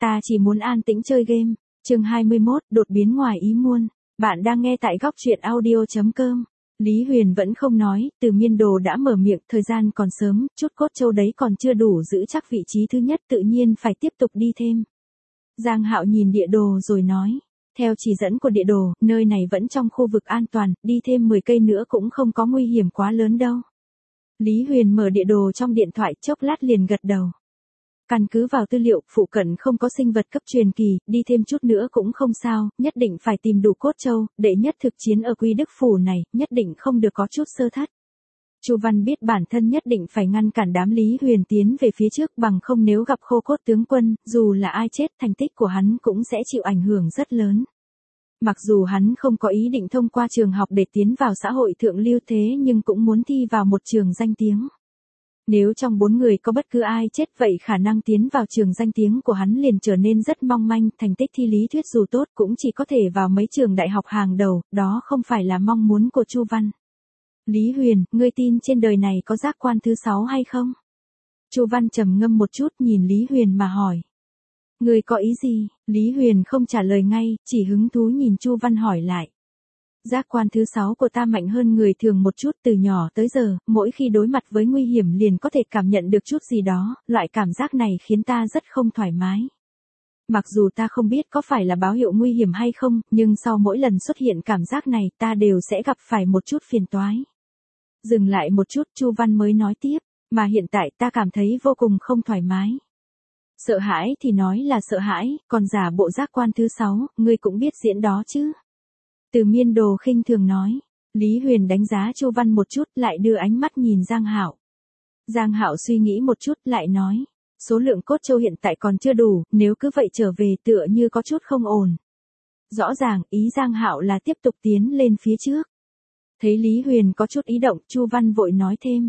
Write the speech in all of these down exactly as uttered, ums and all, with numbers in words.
ta chỉ muốn an tĩnh chơi game. Chương hai mươi mốt, đột biến ngoài ý muốn. Bạn đang nghe tại góc truyện audio chấm com. Lý Huyền vẫn không nói, Từ Miên Đồ đã mở miệng, thời gian còn sớm, chút cốt châu đấy còn chưa đủ giữ chắc vị trí thứ nhất, tự nhiên phải tiếp tục đi thêm. Giang Hạo nhìn địa đồ rồi nói, theo chỉ dẫn của địa đồ, nơi này vẫn trong khu vực an toàn, đi thêm mười cây nữa cũng không có nguy hiểm quá lớn đâu. Lý Huyền mở địa đồ trong điện thoại, chốc lát liền gật đầu. Căn cứ vào tư liệu, phụ cận không có sinh vật cấp truyền kỳ, đi thêm chút nữa cũng không sao, nhất định phải tìm đủ cốt châu, đệ nhất thực chiến ở Quy Đức Phủ này, nhất định không được có chút sơ thất. Chu Văn biết bản thân nhất định phải ngăn cản đám Lý Huyền tiến về phía trước, bằng không nếu gặp khô cốt tướng quân, dù là ai chết, thành tích của hắn cũng sẽ chịu ảnh hưởng rất lớn. Mặc dù hắn không có ý định thông qua trường học để tiến vào xã hội thượng lưu thế nhưng cũng muốn thi vào một trường danh tiếng. Nếu trong bốn người có bất cứ ai chết vậy khả năng tiến vào trường danh tiếng của hắn liền trở nên rất mong manh, thành tích thi lý thuyết dù tốt cũng chỉ có thể vào mấy trường đại học hàng đầu, đó không phải là mong muốn của Chu Văn. Lý Huyền, ngươi tin trên đời này có giác quan thứ sáu hay không? Chu Văn trầm ngâm một chút nhìn Lý Huyền mà hỏi. Ngươi có ý gì? Lý Huyền không trả lời ngay, chỉ hứng thú nhìn Chu Văn hỏi lại. Giác quan thứ sáu của ta mạnh hơn người thường một chút, từ nhỏ tới giờ, mỗi khi đối mặt với nguy hiểm liền có thể cảm nhận được chút gì đó, loại cảm giác này khiến ta rất không thoải mái. Mặc dù ta không biết có phải là báo hiệu nguy hiểm hay không, nhưng sau mỗi lần xuất hiện cảm giác này ta đều sẽ gặp phải một chút phiền toái. Dừng lại một chút, Chu Văn mới nói tiếp, mà hiện tại ta cảm thấy vô cùng không thoải mái. Sợ hãi thì nói là sợ hãi, còn giả bộ giác quan thứ sáu, ngươi cũng biết diễn đó chứ. Từ Miên Đồ khinh thường nói. Lý Huyền đánh giá Chu Văn một chút, lại đưa ánh mắt nhìn Giang Hạo. Giang Hạo suy nghĩ một chút, lại nói, số lượng cốt châu hiện tại còn chưa đủ, nếu cứ vậy trở về tựa như có chút không ổn. Rõ ràng, ý Giang Hạo là tiếp tục tiến lên phía trước. Thấy Lý Huyền có chút ý động, Chu Văn vội nói thêm.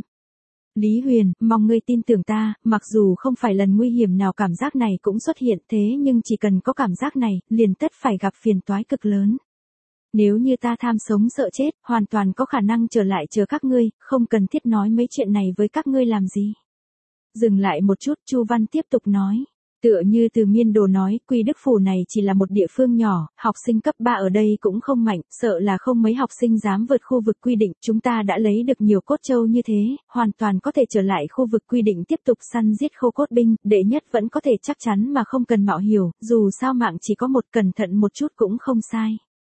Lý Huyền, mong ngươi tin tưởng ta, mặc dù không phải lần nguy hiểm nào cảm giác này cũng xuất hiện thế nhưng chỉ cần có cảm giác này, liền tất phải gặp phiền toái cực lớn. Nếu như ta tham sống sợ chết, hoàn toàn có khả năng trở lại chờ các ngươi, không cần thiết nói mấy chuyện này với các ngươi làm gì. Dừng lại một chút, Chu Văn tiếp tục nói. Tựa như Từ Miên Đồ nói, Quy Đức Phủ này chỉ là một địa phương nhỏ, học sinh cấp ba ở đây cũng không mạnh, sợ là không mấy học sinh dám vượt khu vực quy định, chúng ta đã lấy được nhiều cốt châu như thế, hoàn toàn có thể trở lại khu vực quy định tiếp tục săn giết khô cốt binh, đệ nhất vẫn có thể chắc chắn mà không cần mạo hiểm, dù sao mạng chỉ có một, cẩn thận một chút cũng không sai.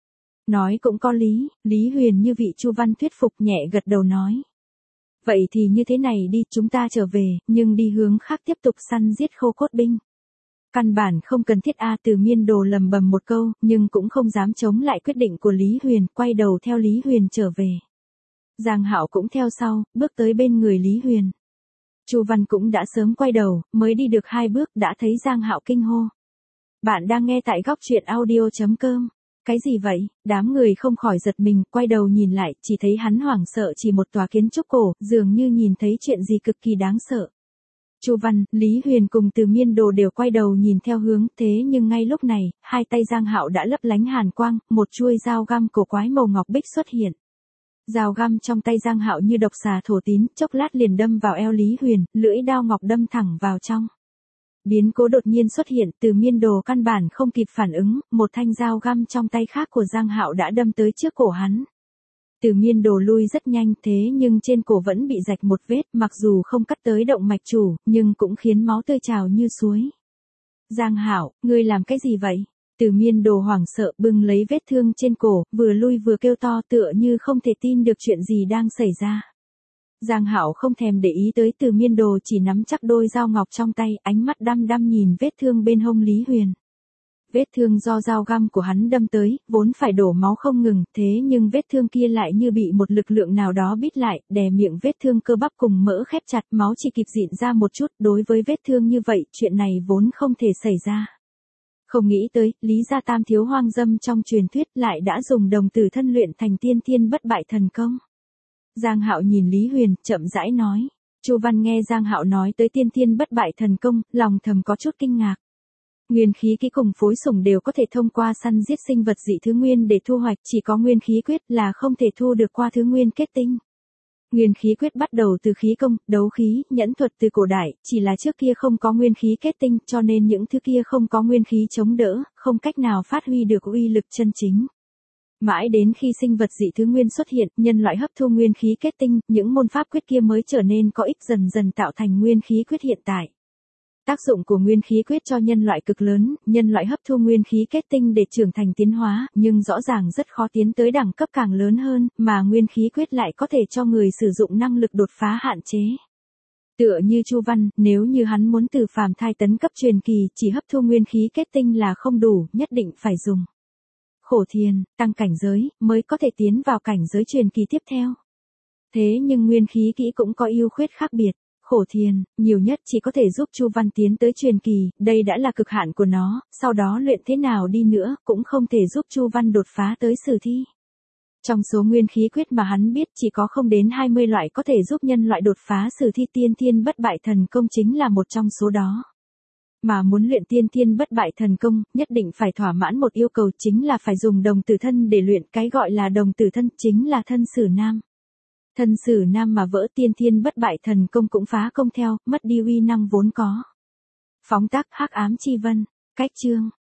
Nói cũng có lý, Lý Huyền như vị Chu Văn thuyết phục nhẹ gật đầu nói. Vậy thì như thế này đi, chúng ta trở về, nhưng đi hướng khác tiếp tục săn giết khô cốt binh. Căn bản không cần thiết a. Từ Miên Đồ lầm bầm một câu, nhưng cũng không dám chống lại quyết định của Lý Huyền, quay đầu theo Lý Huyền trở về. Giang Hạo cũng theo sau, bước tới bên người Lý Huyền. Chu Văn cũng đã sớm quay đầu, mới đi được hai bước đã thấy Giang Hạo kinh hô. Bạn đang nghe tại góc truyện audio chấm com. Cái gì vậy? Đám người không khỏi giật mình, quay đầu nhìn lại, chỉ thấy hắn hoảng sợ chỉ một tòa kiến trúc cổ, dường như nhìn thấy chuyện gì cực kỳ đáng sợ. Chu Văn, Lý Huyền cùng Từ Miên Đồ đều quay đầu nhìn theo hướng, thế nhưng ngay lúc này, hai tay Giang Hạo đã lấp lánh hàn quang, một chuôi dao găm cổ quái màu ngọc bích xuất hiện. Dao găm trong tay Giang Hạo như độc xà thổ tín, chốc lát liền đâm vào eo Lý Huyền, lưỡi dao ngọc đâm thẳng vào trong. Biến cố đột nhiên xuất hiện, Từ Miên Đồ căn bản không kịp phản ứng, một thanh dao găm trong tay khác của Giang Hạo đã đâm tới trước cổ hắn. Từ Miên Đồ lui rất nhanh thế nhưng trên cổ vẫn bị rạch một vết, mặc dù không cắt tới động mạch chủ, nhưng cũng khiến máu tươi trào như suối. Giang Hạo, ngươi làm cái gì vậy? Từ Miên Đồ hoảng sợ bưng lấy vết thương trên cổ, vừa lui vừa kêu to tựa như không thể tin được chuyện gì đang xảy ra. Giang Hạo không thèm để ý tới Từ Miên Đồ, chỉ nắm chắc đôi dao ngọc trong tay, ánh mắt đăm đăm nhìn vết thương bên hông Lý Huyền. Vết thương do dao găm của hắn đâm tới, vốn phải đổ máu không ngừng, thế nhưng vết thương kia lại như bị một lực lượng nào đó bít lại, đè miệng vết thương cơ bắp cùng mỡ khép chặt, máu chỉ kịp dịn ra một chút, đối với vết thương như vậy, chuyện này vốn không thể xảy ra. Không nghĩ tới, Lý gia tam thiếu hoang dâm trong truyền thuyết lại đã dùng đồng tử thân luyện thành tiên thiên bất bại thần công. Giang Hạo nhìn Lý Huyền, chậm rãi nói. Chu Văn nghe Giang Hạo nói tới tiên thiên bất bại thần công, lòng thầm có chút kinh ngạc. Nguyên khí kỹ cùng phối sủng đều có thể thông qua săn giết sinh vật dị thứ nguyên để thu hoạch, chỉ có nguyên khí quyết là không thể thu được qua thứ nguyên kết tinh. Nguyên khí quyết bắt đầu từ khí công, đấu khí, nhẫn thuật từ cổ đại, chỉ là trước kia không có nguyên khí kết tinh, cho nên những thứ kia không có nguyên khí chống đỡ, không cách nào phát huy được uy lực chân chính. Mãi đến khi sinh vật dị thứ nguyên xuất hiện, nhân loại hấp thu nguyên khí kết tinh, những môn pháp quyết kia mới trở nên có ích, dần dần tạo thành nguyên khí quyết hiện tại. Tác dụng của nguyên khí quyết cho nhân loại cực lớn, nhân loại hấp thu nguyên khí kết tinh để trưởng thành tiến hóa, nhưng rõ ràng rất khó tiến tới đẳng cấp càng lớn hơn, mà nguyên khí quyết lại có thể cho người sử dụng năng lực đột phá hạn chế. Tựa như Chu Văn, nếu như hắn muốn từ phàm thai tấn cấp truyền kỳ, chỉ hấp thu nguyên khí kết tinh là không đủ, nhất định phải dùng khổ thiền, tăng cảnh giới, mới có thể tiến vào cảnh giới truyền kỳ tiếp theo. Thế nhưng nguyên khí kỹ cũng có ưu khuyết khác biệt. Khổ thiền, nhiều nhất chỉ có thể giúp Chu Văn tiến tới truyền kỳ, đây đã là cực hạn của nó, sau đó luyện thế nào đi nữa, cũng không thể giúp Chu Văn đột phá tới sử thi. Trong số nguyên khí quyết mà hắn biết chỉ có không đến hai mươi loại có thể giúp nhân loại đột phá sử thi, tiên thiên bất bại thần công chính là một trong số đó. Mà muốn luyện tiên thiên bất bại thần công, nhất định phải thỏa mãn một yêu cầu, chính là phải dùng đồng tử thân để luyện, cái gọi là đồng tử thân chính là thân sử nam. Thân sử nam mà vỡ tiên thiên bất bại thần công cũng phá công theo, mất đi uy năng vốn có. Phóng tác Hắc Ám Chi Vân, cách chương.